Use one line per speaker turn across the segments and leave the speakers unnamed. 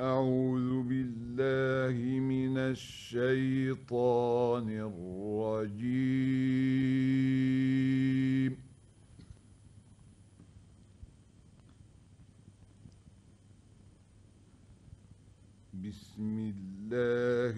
أعوذ بالله من الشيطان الرجيم. بسم الله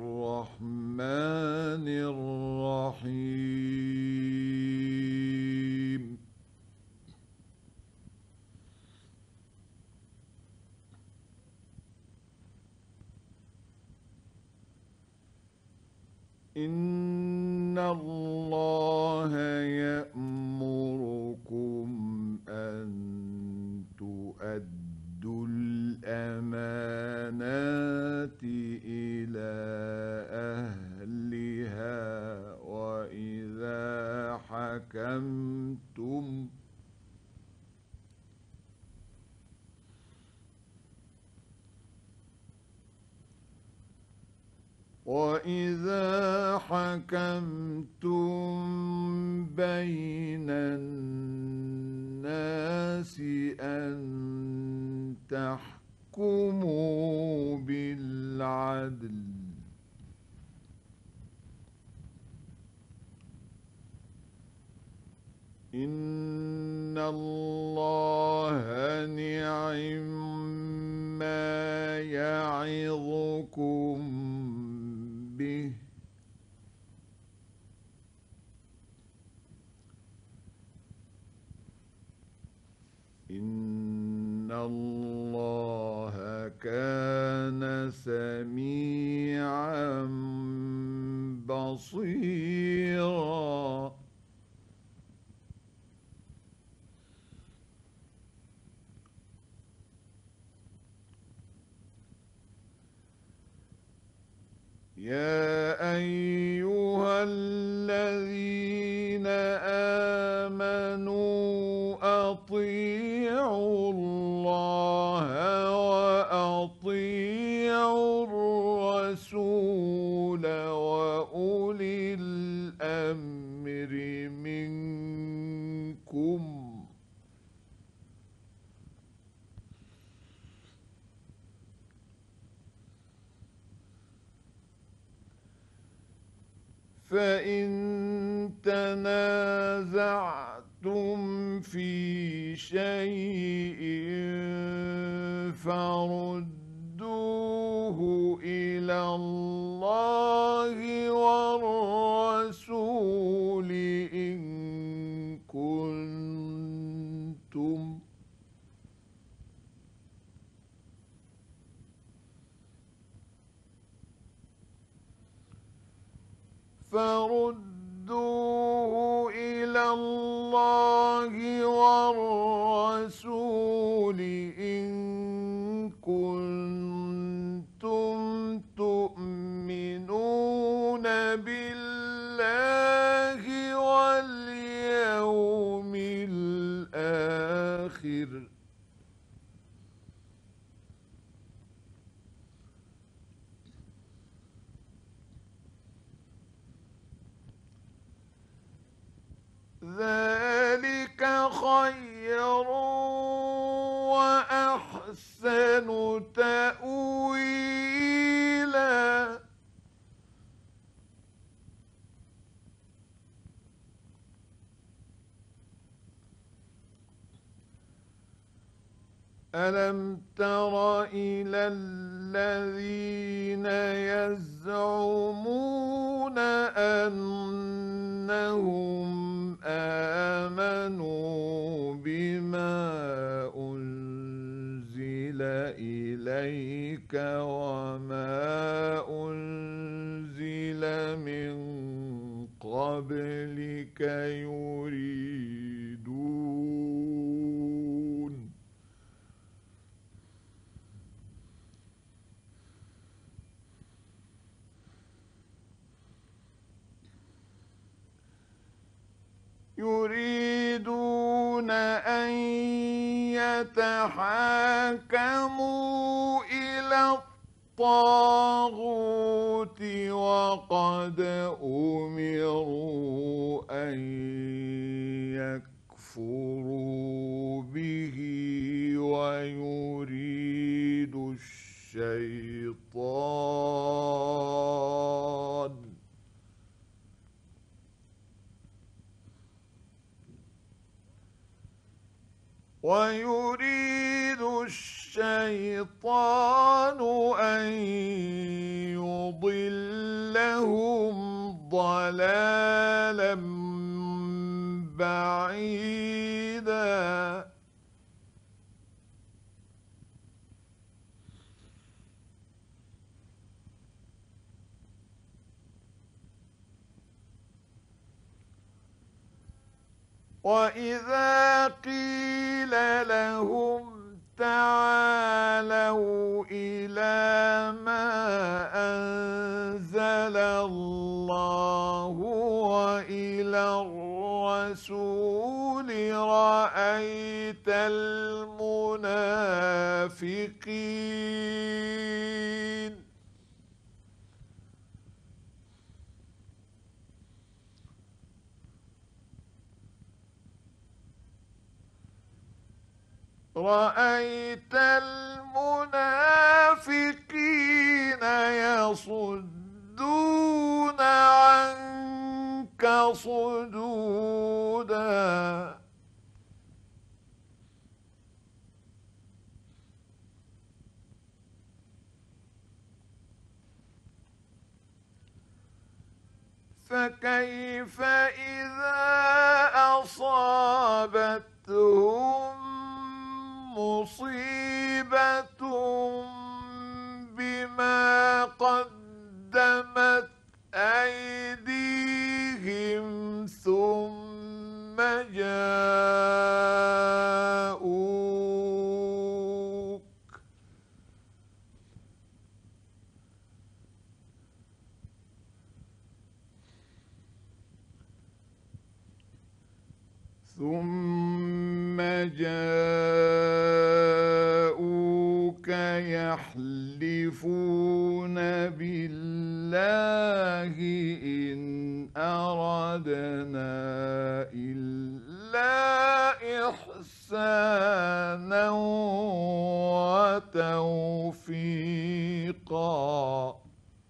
الرحمن الرحيم. إن الله يأمركم أن تؤدوا الأمانات إلى أهلها وإذا حكمتم بين الناس أن تحكموا بالعدل. إن الله نعم ما يعظكم به. إن الله كان سميعا بصيرا. يا أيها الذين آمنوا أطيعوا الله وأطيعوا الرسول وأولي الأمر منكم. فإن تنازعتم في شيء فردوه إلى الله والرسول إن كنتم فردوه إلى الله والرسول إن كنتم تؤمنون بالله واليوم الآخر. ذلك خير وأحسن تأويلا. ألم تر إلى الذين يزعمون أنهم آمنوا بما أنزل إليك وما أنزل من قبلك يريدون أن يتحاكموا إلى الطاغوت وقد أمروا أن يكفروا به ويريد الشيطان أن يضلهم ضلالا بعيدا. وإذا قيل لهم تعالوا إلى ما أنزل الله وإلى الرسول رأيت المنافقين يصدون عنك صدودا. فكيف إذا أصابتهم مصيبة بما قدمت أيديهم ثم جاءوك يحلفون بالله إن أردنا إلا إحسانا وتوفيقا.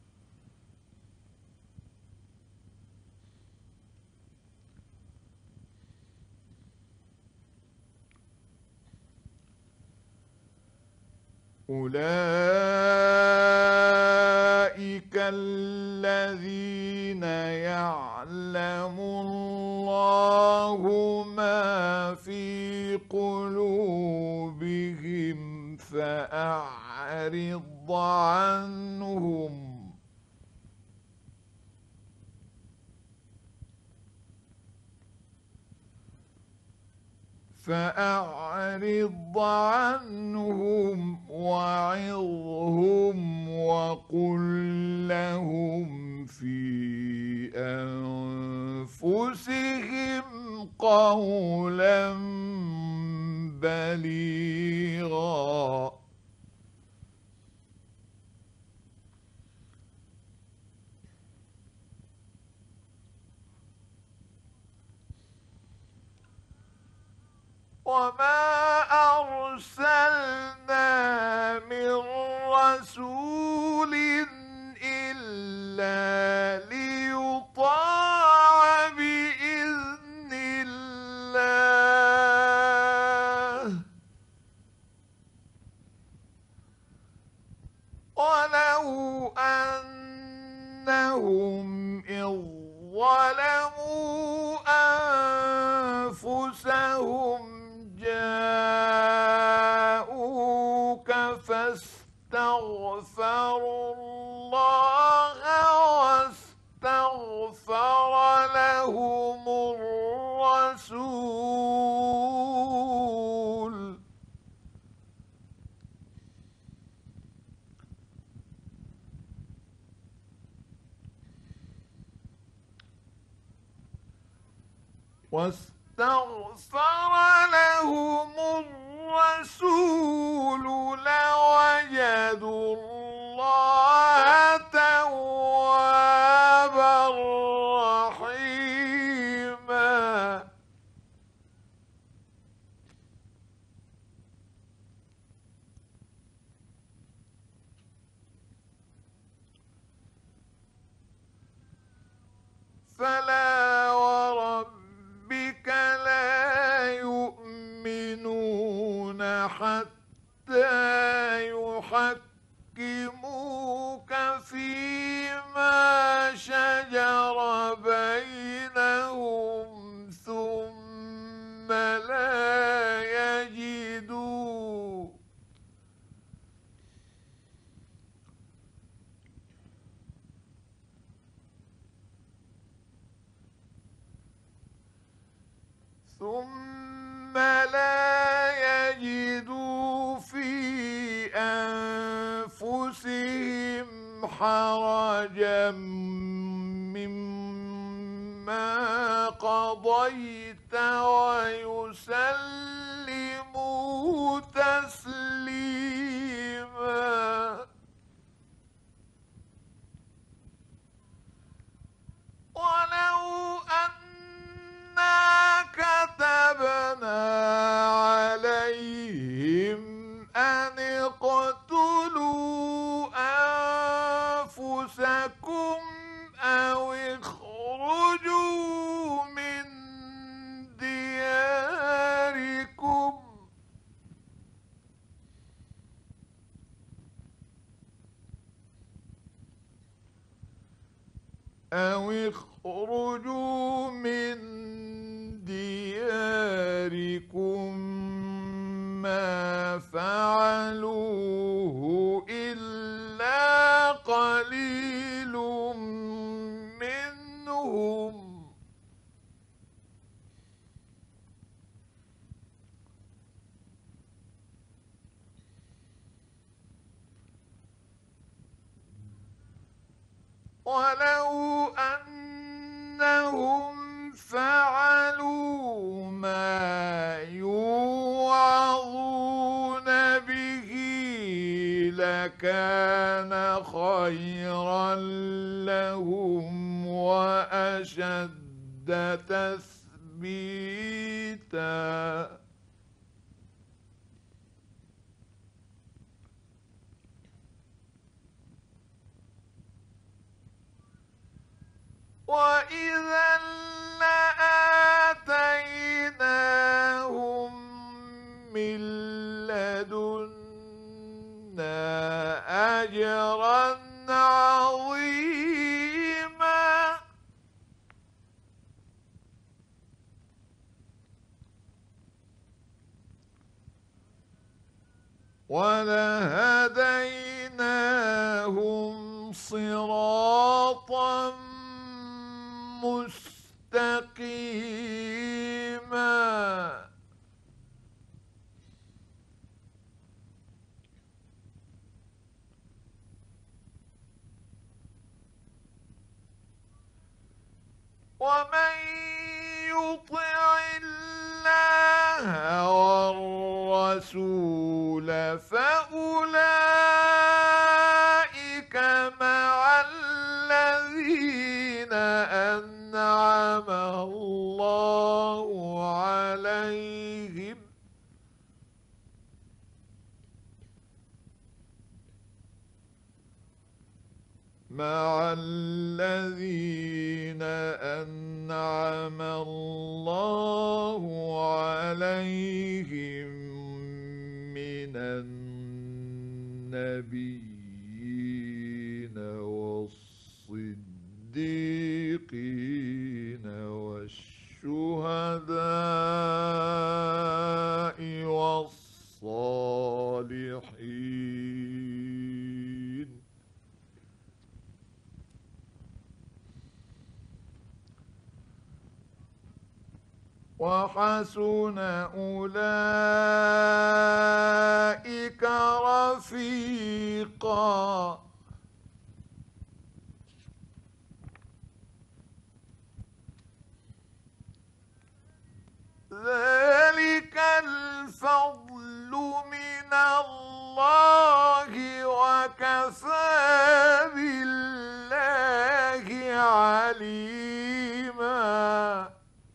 أولئك الذين يعلم الله ما في قلوبهم فأعرض عنهم وعظهم وقل لهم في أنفسهم قولا بليغا. وما أرسلنا من رسول إلا ليطاع بإذن الله ولو أنهم إذ ظلموا أنفسهم جاءوك فاستغفروا الله واستغفر لهم الرسول لوجدوا الله توابا رحيما. يحكموك فيما شجر بينهم ثم لا يجدوا في أنفسهم حرجا مما قضيت ويسلموا تسليما. ولو أنا كتبنا عليهم أن اقتلوا أنفسكم أو اخرجوا من دياركم ما فعلوه إلا قليل منهم. ولو أنهم فعلوا ما يوعظون به لكان خيرا لهم وأشد تثبيتا. وإذا لآتيناهم من لدنا أجرا عظيما. ولهديناهم صراطا مستقيما. ومن يطع الله والرسول فأولئك مع الذين أنعم الله عليهم أنعم الله عليهم من النبيين والصديقين والشهداء والصالحين. وحسن أولئك رفيقا. ذلك الفضل من الله وكفى بالله عليما.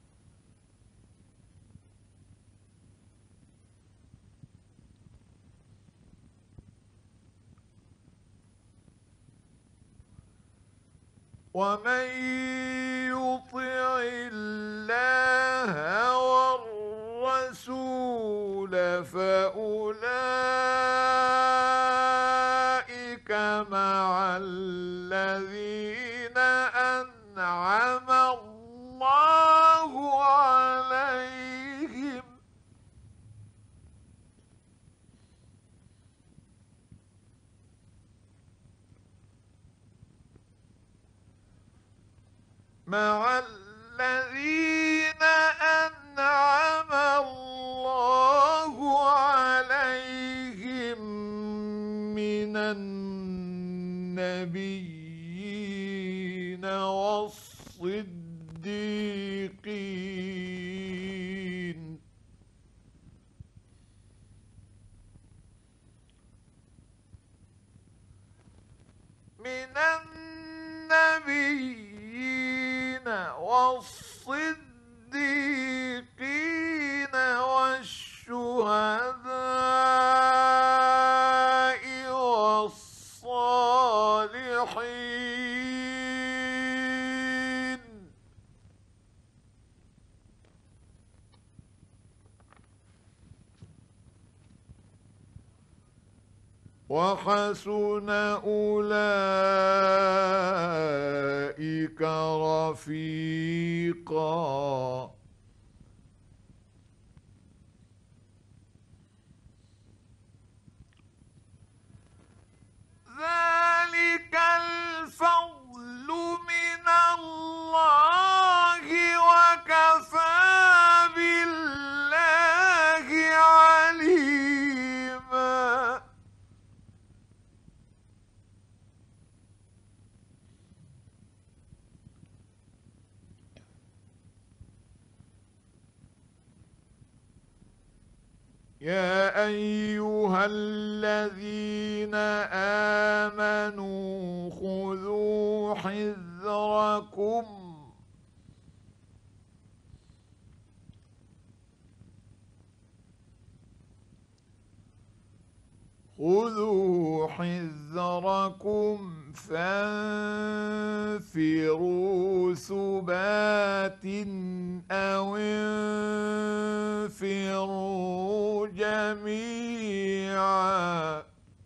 ومن يطع الله والرسول فأولئك مع الذين أنعم الله عليهم مع الذين أنعم الله عليهم من النبيين والصديقين والصديقين والشهداء والصالحين وحسن أولئك رفيقا ذلك الفضل من الله وكفى بالله عليما يا أيها الذين آمنوا خذوا حذركم فانفروا ثبات أو انفروا جميعا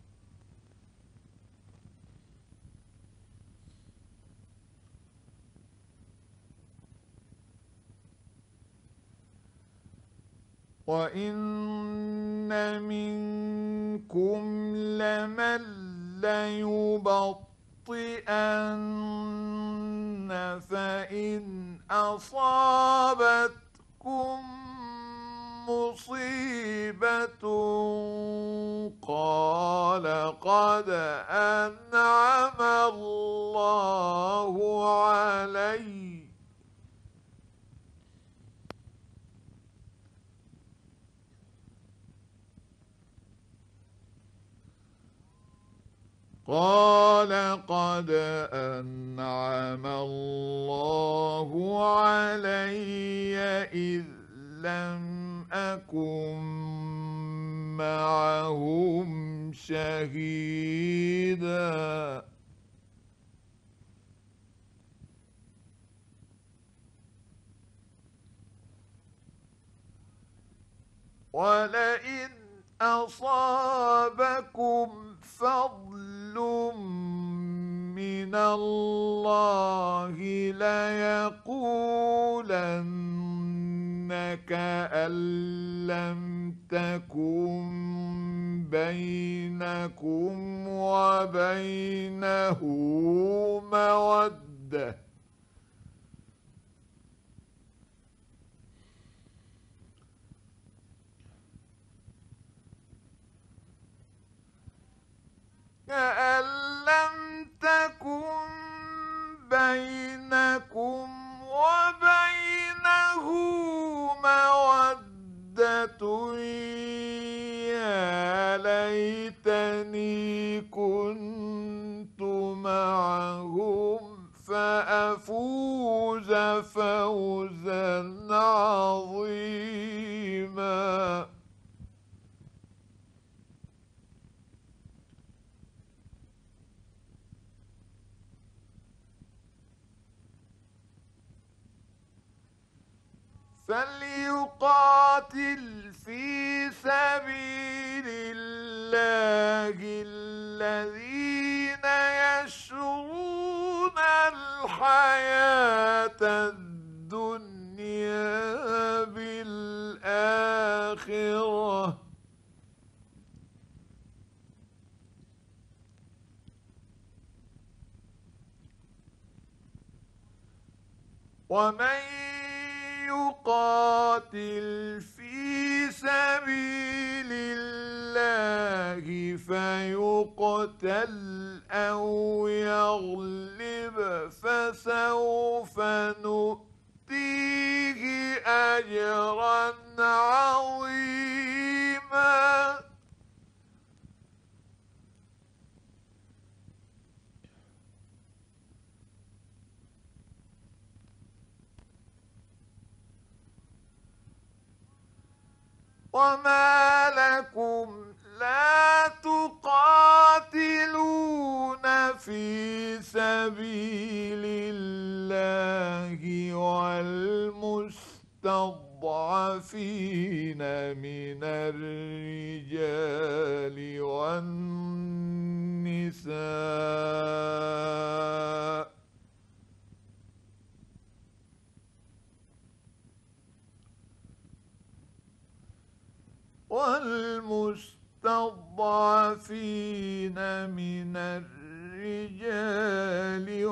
وإن منكم لمن ليبطئن فإن أصابتكم مصيبة قال قد أنعم الله علي قال قد أنعم الله علي إذ لم أكن معهم شهيدا ولئن أصابكم فضل من الله ليقولن كأن لم تكن بينكم وبينه مودة كأن لم تكن بينكم وبينه مودة يا ليتني كنت معهم فأفوز فوزا عظيما فليقاتل في سبيل الله الذين ويشرون الحياة الدنيا بالآخرة ومن يقاتل في سبيل الله فيقتل أو يغلب فسوف نؤتيه أجرا عظيما وما لكم لا تقاتلون في سبيل الله والمستضعفين من الرجال والنساء من الرجال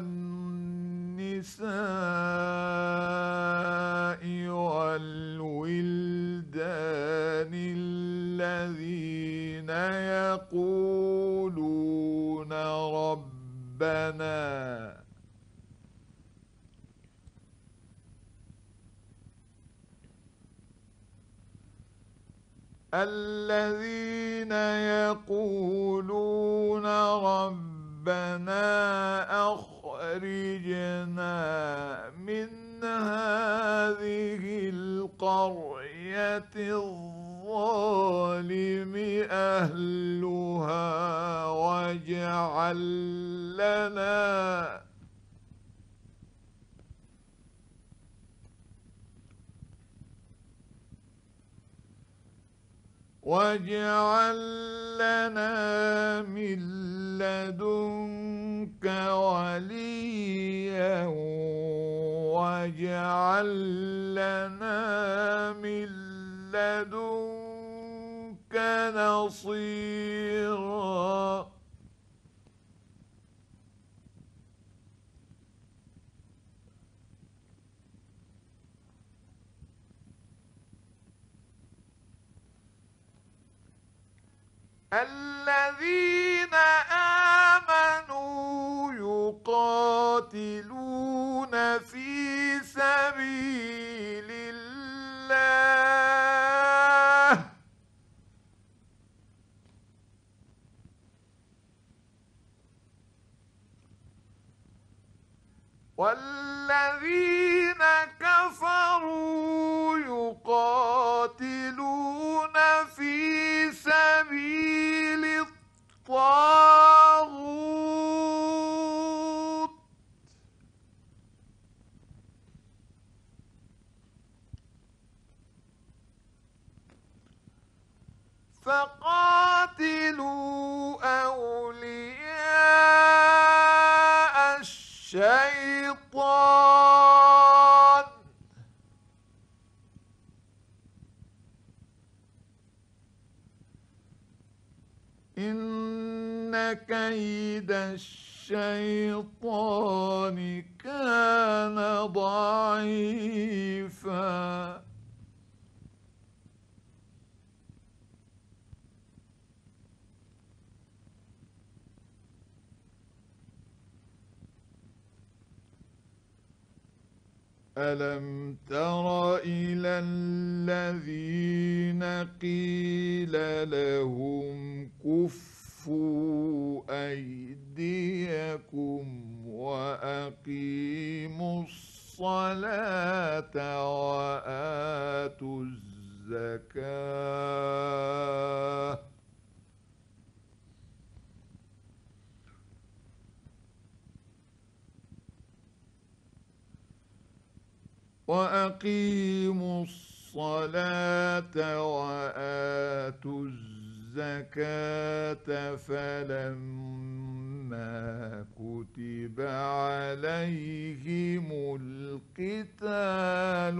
والنساء والولدان الذين يقولون ربنا أخرجنا من هذه القرية الظالم أهلها واجعل لنا من لدنك وليا واجعل لنا من لدنك نصيرا الذين آمنوا يقاتلون في سبيل الله والذين كفروا يقاتلون في سبيل الطاغوت فقاتلوا أولياء الشيطان إن كيد الشيطان كان ضعيفا ألم تر إلى الذين قيل لهم كفوا أيديكم وأقيموا الصلاة وآتوا الزكاة وآتوا الزكاة فلما ما كتب عليهم القتال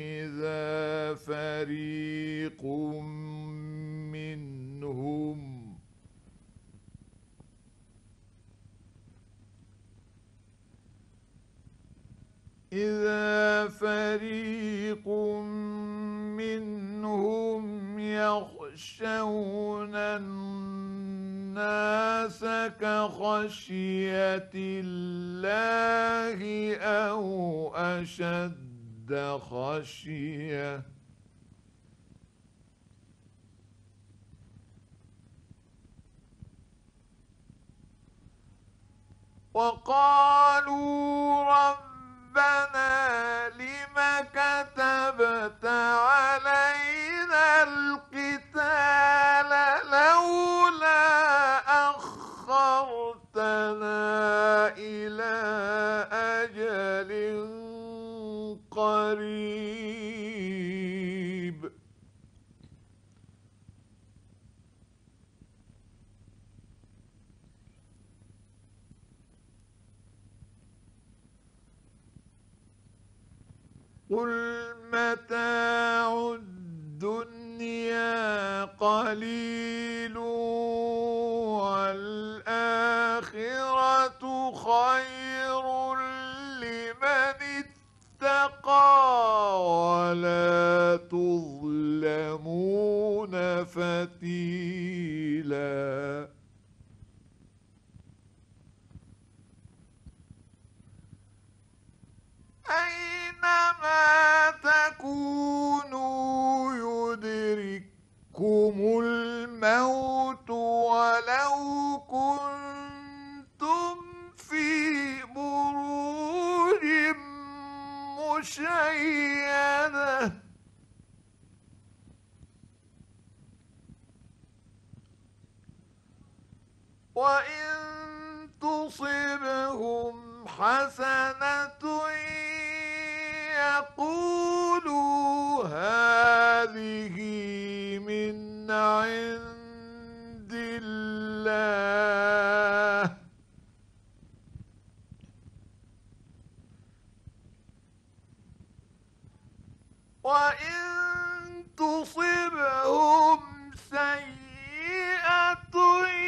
إذا فريق منهم يخشون الناس كخشية الله أو أشد خشية وقالوا ربنا لم كتبت علينا القتال لولا أخرتنا إلى أجل قريب قل متاع الدنيا قليل والآخرة خير لمن اتقى ولا تظلمون فتيلا أينما تكونوا يدرككم الموت ولو كنتم في بروج مشيدة وإن تصبهم حسنة يقولوا هذه من عند الله وإن تصبهم سيئة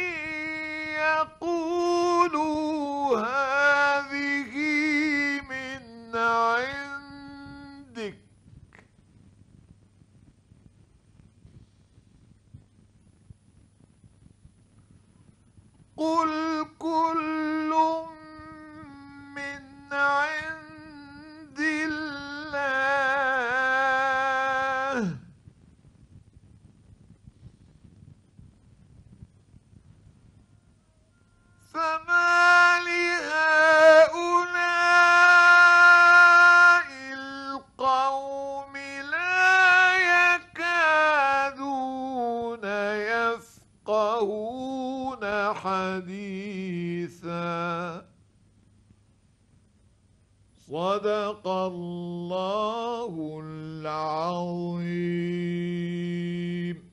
يقولوا هذه من عندك قل كل من عند الله فما لهؤلاء القوم لا يكادون يفقهون حديثا صدق الله العظيم